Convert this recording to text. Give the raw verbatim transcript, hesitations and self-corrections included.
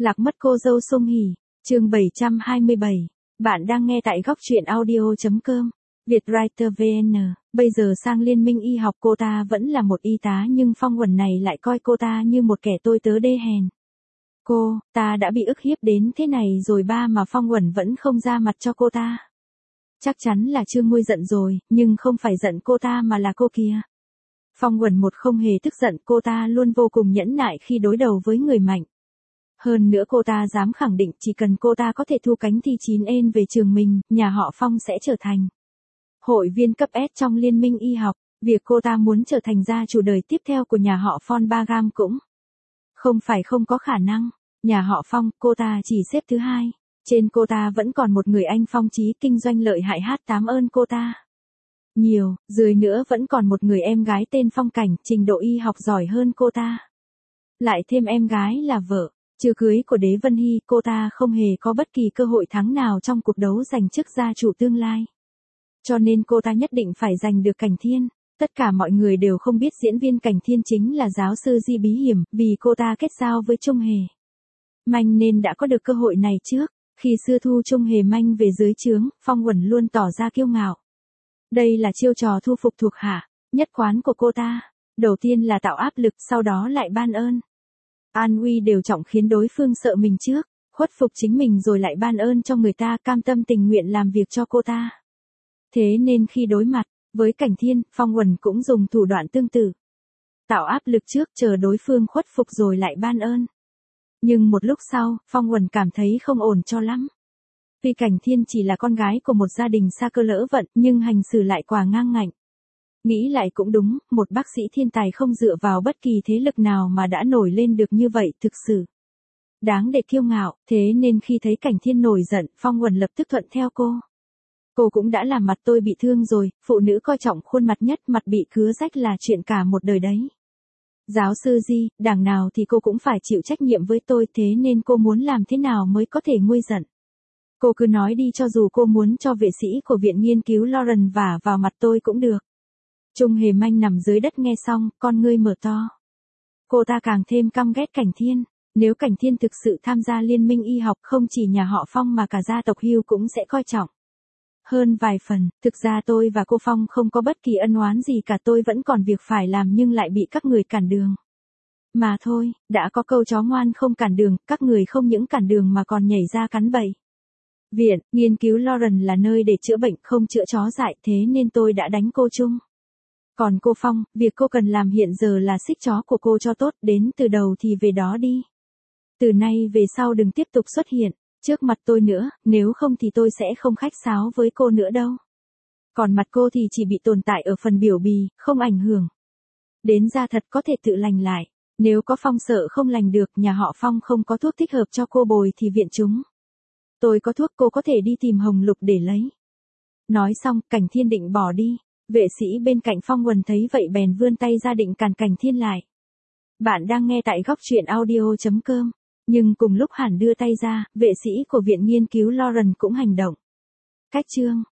Lạc mất cô dâu Song Hỷ, chương bảy trăm hai mươi bảy. Bạn đang nghe tại góc truyện audio chấm com. Vietwriter vê en. Bây giờ sang Liên minh y học cô ta vẫn là một y tá nhưng Phong Uẩn này lại coi cô ta như một kẻ tôi tớ đê hèn. Cô, ta đã bị ức hiếp đến thế này rồi ba mà Phong Uẩn vẫn không ra mặt cho cô ta. Chắc chắn là Trương Nguôi giận rồi, nhưng không phải giận cô ta mà là cô kia. Phong Uẩn một không hề tức giận, cô ta luôn vô cùng nhẫn nại khi đối đầu với người mạnh. Hơn nữa cô ta dám khẳng định chỉ cần cô ta có thể thu cánh thi chín ên về trường mình, nhà họ Phong sẽ trở thành hội viên cấp S trong Liên minh y học. Việc cô ta muốn trở thành gia chủ đời tiếp theo của nhà họ Phong Bagam cũng không phải không có khả năng. Nhà họ Phong, cô ta chỉ xếp thứ hai. Trên cô ta vẫn còn một người anh Phong Chí kinh doanh lợi hại hát tám ơn cô ta nhiều, dưới nữa vẫn còn một người em gái tên Phong Cảnh, trình độ y học giỏi hơn cô ta. Lại thêm em gái là vợ chưa cưới của Đế Vân Hy, cô ta không hề có bất kỳ cơ hội thắng nào trong cuộc đấu giành chức gia chủ tương lai. Cho nên cô ta nhất định phải giành được Cảnh Thiên. Tất cả mọi người đều không biết diễn viên Cảnh Thiên chính là giáo sư Di Bí Hiểm, vì cô ta kết giao với Trung Hề Manh nên đã có được cơ hội này trước. Khi xưa thu Trung Hề Manh về dưới trướng, Phong Uẩn luôn tỏ ra kiêu ngạo. Đây là chiêu trò thu phục thuộc hạ nhất quán của cô ta. Đầu tiên là tạo áp lực, sau đó lại ban ơn. An uy đều trọng khiến đối phương sợ mình trước, khuất phục chính mình rồi lại ban ơn cho người ta, cam tâm tình nguyện làm việc cho cô ta. Thế nên khi đối mặt với Cảnh Thiên, Phong Uẩn cũng dùng thủ đoạn tương tự. Tạo áp lực trước, chờ đối phương khuất phục rồi lại ban ơn. Nhưng một lúc sau, Phong Uẩn cảm thấy không ổn cho lắm. Vì Cảnh Thiên chỉ là con gái của một gia đình xa cơ lỡ vận, nhưng hành xử lại quả ngang ngạnh. Nghĩ lại cũng đúng, một bác sĩ thiên tài không dựa vào bất kỳ thế lực nào mà đã nổi lên được như vậy, thực sự đáng để kiêu ngạo. Thế nên khi thấy Cảnh Thiên nổi giận, Phong Uẩn lập tức thuận theo cô. Cô cũng đã làm mặt tôi bị thương rồi, phụ nữ coi trọng khuôn mặt nhất, mặt bị cứa rách là chuyện cả một đời đấy. Giáo sư Di, đằng nào thì cô cũng phải chịu trách nhiệm với tôi, thế nên cô muốn làm thế nào mới có thể nguôi giận. Cô cứ nói đi, cho dù cô muốn cho vệ sĩ của viện nghiên cứu Lauren vả vào mặt tôi cũng được. Trung Hề Manh nằm dưới đất nghe xong, con ngươi mở to. Cô ta càng thêm căm ghét Cảnh Thiên. Nếu Cảnh Thiên thực sự tham gia liên minh y học, không chỉ nhà họ Phong mà cả gia tộc Hưu cũng sẽ coi trọng hơn vài phần. Thực ra tôi và cô Phong không có bất kỳ ân oán gì cả, tôi vẫn còn việc phải làm nhưng lại bị các người cản đường. Mà thôi, đã có câu chó ngoan không cản đường, các người không những cản đường mà còn nhảy ra cắn bậy. Viện nghiên cứu Lauren là nơi để chữa bệnh, không chữa chó dại, thế nên tôi đã đánh cô chung. Còn cô Phong, việc cô cần làm hiện giờ là xích chó của cô cho tốt, đến từ đầu thì về đó đi. Từ nay về sau đừng tiếp tục xuất hiện trước mặt tôi nữa, nếu không thì tôi sẽ không khách sáo với cô nữa đâu. Còn mặt cô thì chỉ bị tồn tại ở phần biểu bì, không ảnh hưởng đến da thật, có thể tự lành lại. Nếu có Phong sợ không lành được, nhà họ Phong không có thuốc thích hợp cho cô bồi thì viện chúng tôi có thuốc, cô có thể đi tìm Hồng Lục để lấy. Nói xong, Cảnh Thiên định bỏ đi. Vệ sĩ bên cạnh Phong Uẩn thấy vậy bèn vươn tay ra định cản Cảnh Thiên lại. Bạn đang nghe tại góc truyện audio chấm com. Nhưng cùng lúc hẳn đưa tay ra, vệ sĩ của viện nghiên cứu Lauren cũng hành động. Cách chương